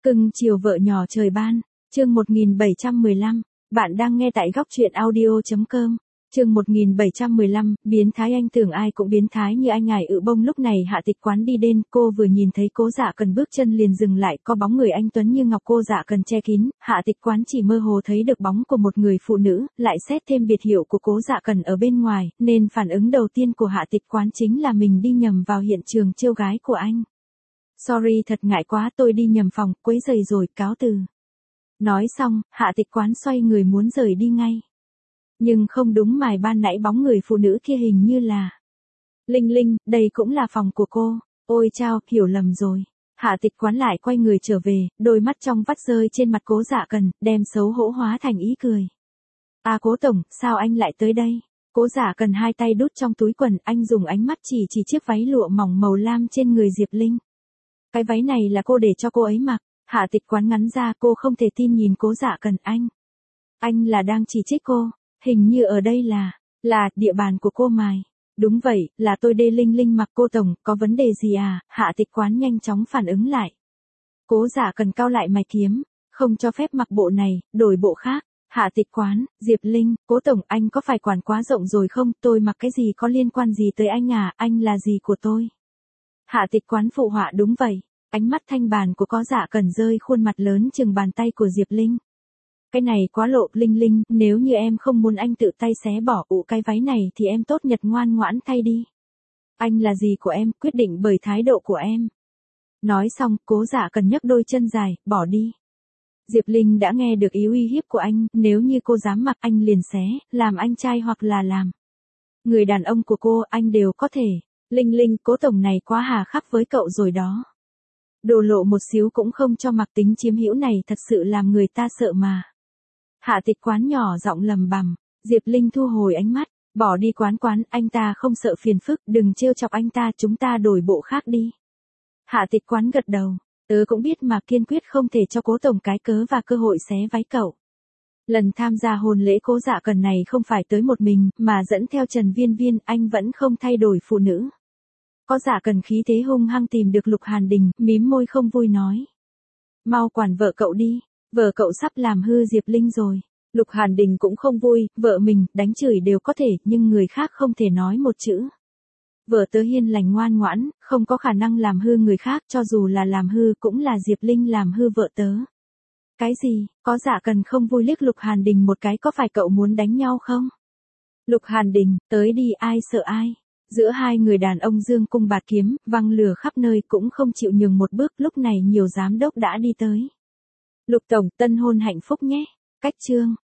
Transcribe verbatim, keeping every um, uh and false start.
Cưng chiều vợ nhỏ trời ban, chương một nghìn bảy trăm mười lăm, bạn đang nghe tại góc truyện audio.com. Chương một nghìn bảy trăm mười lăm, biến thái anh tưởng ai cũng biến thái như anh ngài ự bông. Lúc này Hạ Tịch Quán đi đến, cô vừa nhìn thấy Cố Dạ Cần bước chân liền dừng lại, có bóng người anh tuấn như ngọc cô Dạ Cần che kín, Hạ Tịch Quán chỉ mơ hồ thấy được bóng của một người phụ nữ, lại xét thêm biệt hiệu của Cố Dạ Cần ở bên ngoài, nên phản ứng đầu tiên của Hạ Tịch Quán chính là mình đi nhầm vào hiện trường trêu gái của anh. Sorry, thật ngại quá, tôi đi nhầm phòng, quấy rầy rồi, cáo từ. Nói xong, Hạ Tịch Quán xoay người muốn rời đi ngay. Nhưng không đúng, mài ban nãy bóng người phụ nữ kia hình như là Linh Linh, đây cũng là phòng của cô. Ôi chao, hiểu lầm rồi. Hạ Tịch Quán lại quay người trở về, đôi mắt trong vắt rơi trên mặt Cố Dạ Cần, đem xấu hổ hóa thành ý cười. À Cố tổng, sao anh lại tới đây? Cố Dạ Cần hai tay đút trong túi quần, anh dùng ánh mắt chỉ chỉ chiếc váy lụa mỏng màu lam trên người Diệp Linh. Cái váy này là cô để cho cô ấy mặc. Hạ Tịch Quán ngắn ra, cô không thể tin nhìn Cố Dạ Cần. Anh, anh là đang chỉ trích cô, hình như ở đây là, là, địa bàn của cô mài. Đúng vậy, là tôi đê Linh Linh mặc. Cô tổng, có vấn đề gì à? Hạ Tịch Quán nhanh chóng phản ứng lại. Cố Dạ Cần cau lại mày kiếm, không cho phép mặc bộ này, đổi bộ khác. Hạ Tịch Quán, Diệp Linh, Cố tổng, anh có phải quản quá rộng rồi không? Tôi mặc cái gì có liên quan gì tới anh à? Anh là gì của tôi? Hạ Tịch Quán phụ họa, đúng vậy. Ánh mắt thanh bàn của Cố Dạ Cần rơi khuôn mặt lớn chừng bàn tay của Diệp Linh. Cái này quá lộ. Linh Linh, nếu như em không muốn anh tự tay xé bỏ ụ cái váy này thì em tốt nhật ngoan ngoãn thay đi. Anh là gì của em, quyết định bởi thái độ của em. Nói xong, Cố Dạ Cần nhấc đôi chân dài, bỏ đi. Diệp Linh đã nghe được ý uy hiếp của anh, nếu như cô dám mặc anh liền xé, làm anh trai hoặc là làm người đàn ông của cô, anh đều có thể. Linh Linh, Cố tổng này quá hà khắc với cậu rồi đó. Đồ lộ một xíu cũng không cho mặc, tính chiếm hữu này thật sự làm người ta sợ mà. Hạ Tịch Quán nhỏ giọng lầm bầm. Diệp Linh thu hồi ánh mắt, bỏ đi. Quán Quán, anh ta không sợ phiền phức, đừng trêu chọc anh ta, chúng ta đổi bộ khác đi. Hạ Tịch Quán gật đầu, tớ cũng biết mà, kiên quyết không thể cho Cố tổng cái cớ và cơ hội xé váy cậu. Lần tham gia hôn lễ Cố Dạ Cần này không phải tới một mình, mà dẫn theo Trần Viên Viên, anh vẫn không thay đổi phụ nữ. Cố Dạ Cần khí thế hung hăng tìm được Lục Hàn Đình, mím môi không vui nói. Mau quản vợ cậu đi, vợ cậu sắp làm hư Diệp Linh rồi. Lục Hàn Đình cũng không vui, vợ mình, đánh chửi đều có thể, nhưng người khác không thể nói một chữ. Vợ tớ hiền lành ngoan ngoãn, không có khả năng làm hư người khác, cho dù là làm hư cũng là Diệp Linh làm hư vợ tớ. Cái gì? Cố Dạ Cần không vui liếc Lục Hàn Đình một cái, có phải cậu muốn đánh nhau không? Lục Hàn Đình, tới đi, ai sợ ai. Giữa hai người đàn ông dương cung bạt kiếm, văng lửa khắp nơi, cũng không chịu nhường một bước. Lúc này nhiều giám đốc đã đi tới. Lục tổng, tân hôn hạnh phúc nhé. Cách chương.